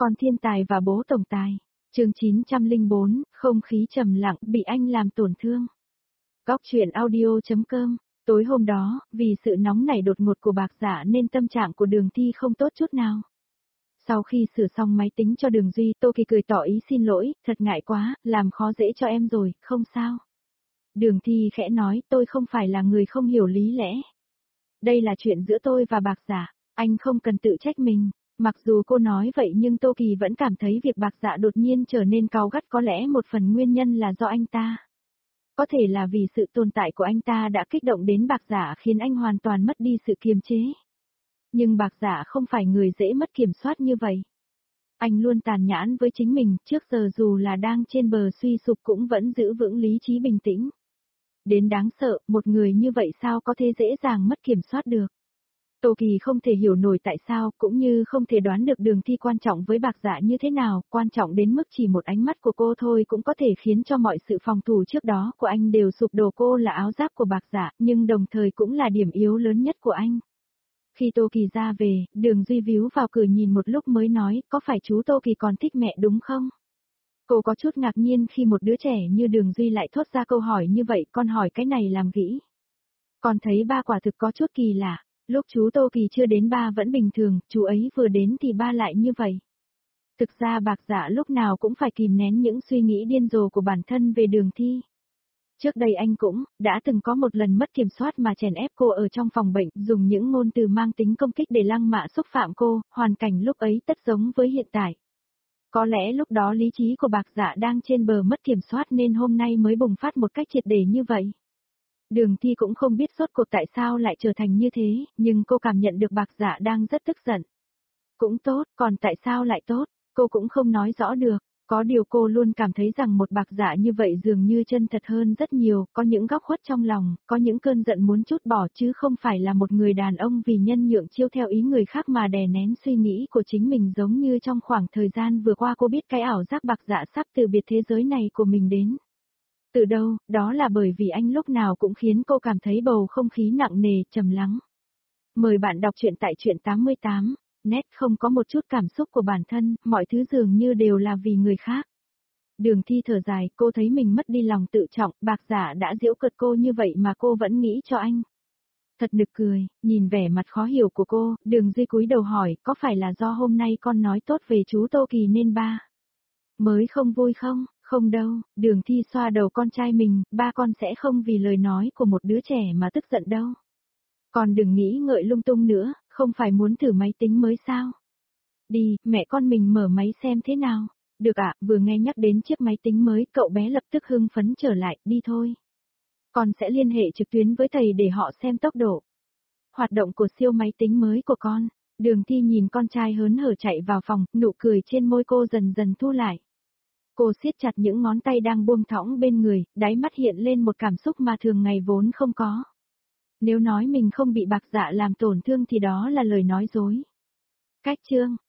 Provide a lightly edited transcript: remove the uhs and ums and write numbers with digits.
Con thiên tài và bố tổng tài. Chương 904, không khí trầm lặng, bị anh làm tổn thương. Góc truyện audio.com. Tối hôm đó, vì sự nóng nảy đột ngột của Bạc Dạ nên tâm trạng của Đường Thi không tốt chút nào. Sau khi sửa xong máy tính cho Đường Duy, Tô Kỳ cười tỏ ý xin lỗi, thật ngại quá, làm khó dễ cho em rồi, không sao. Đường Thi khẽ nói, tôi không phải là người không hiểu lý lẽ. Đây là chuyện giữa tôi và Bạc Dạ, anh không cần tự trách mình. Mặc dù cô nói vậy nhưng Tô Kỳ vẫn cảm thấy việc Bạc Dạ đột nhiên trở nên cáu gắt có lẽ một phần nguyên nhân là do anh ta. Có thể là vì sự tồn tại của anh ta đã kích động đến Bạc Dạ khiến anh hoàn toàn mất đi sự kiềm chế. Nhưng Bạc Dạ không phải người dễ mất kiểm soát như vậy. Anh luôn tàn nhẫn với chính mình, trước giờ dù là đang trên bờ suy sụp cũng vẫn giữ vững lý trí bình tĩnh. Đến đáng sợ, một người như vậy sao có thể dễ dàng mất kiểm soát được. Tô Kỳ không thể hiểu nổi tại sao, cũng như không thể đoán được Đường Thi quan trọng với Bạc Dạ như thế nào, quan trọng đến mức chỉ một ánh mắt của cô thôi cũng có thể khiến cho mọi sự phòng thủ trước đó của anh đều sụp đổ. Cô là áo giáp của Bạc Dạ, nhưng đồng thời cũng là điểm yếu lớn nhất của anh. Khi Tô Kỳ ra về, Đường Duy víu vào cửa nhìn một lúc mới nói, có phải chú Tô Kỳ còn thích mẹ đúng không? Cô có chút ngạc nhiên khi một đứa trẻ như Đường Duy lại thốt ra câu hỏi như vậy, con hỏi cái này làm gĩ. Con thấy ba quả thực có chút kỳ lạ. Lúc chú Tô Kỳ chưa đến ba vẫn bình thường, chú ấy vừa đến thì ba lại như vậy. Thực ra Bạc Dạ lúc nào cũng phải kìm nén những suy nghĩ điên rồ của bản thân về Đường Thi. Trước đây anh cũng đã từng có một lần mất kiểm soát mà chèn ép cô ở trong phòng bệnh, dùng những ngôn từ mang tính công kích để lăng mạ xúc phạm cô, hoàn cảnh lúc ấy tất giống với hiện tại. Có lẽ lúc đó lý trí của Bạc Dạ đang trên bờ mất kiểm soát nên hôm nay mới bùng phát một cách triệt để như vậy. Đường Thi cũng không biết rốt cuộc tại sao lại trở thành như thế, nhưng cô cảm nhận được Bạc Dạ đang rất tức giận. Cũng tốt, còn tại sao lại tốt, cô cũng không nói rõ được. Có điều cô luôn cảm thấy rằng một Bạc Dạ như vậy dường như chân thật hơn rất nhiều, có những góc khuất trong lòng, có những cơn giận muốn trút bỏ chứ không phải là một người đàn ông vì nhân nhượng chiêu theo ý người khác mà đè nén suy nghĩ của chính mình, giống như trong khoảng thời gian vừa qua cô biết cái ảo giác Bạc Dạ sắp từ biệt thế giới này của mình đến. Từ đâu, đó là bởi vì anh lúc nào cũng khiến cô cảm thấy bầu không khí nặng nề, trầm lắng. Mời bạn đọc truyện tại truyện 88, nét không có một chút cảm xúc của bản thân, mọi thứ dường như đều là vì người khác. Đường Thi thở dài, cô thấy mình mất đi lòng tự trọng, Bạc Dạ đã giễu cợt cô như vậy mà cô vẫn nghĩ cho anh. Thật nực cười, nhìn vẻ mặt khó hiểu của cô, Đường Duy cúi đầu hỏi, có phải là do hôm nay con nói tốt về chú Tô Kỳ nên ba mới không vui không? Không đâu, Đường Thi xoa đầu con trai mình, ba con sẽ không vì lời nói của một đứa trẻ mà tức giận đâu. Con đừng nghĩ ngợi lung tung nữa, không phải muốn thử máy tính mới sao? Đi, mẹ con mình mở máy xem thế nào. Được ạ, vừa nghe nhắc đến chiếc máy tính mới, cậu bé lập tức hưng phấn trở lại, đi thôi. Con sẽ liên hệ trực tuyến với thầy để họ xem tốc độ hoạt động của siêu máy tính mới của con. Đường Thi nhìn con trai hớn hở chạy vào phòng, nụ cười trên môi cô dần dần thu lại. Cô siết chặt những ngón tay đang buông thõng bên người, đáy mắt hiện lên một cảm xúc mà thường ngày vốn không có. Nếu nói mình không bị Bạc Dạ làm tổn thương thì đó là lời nói dối. Cách chương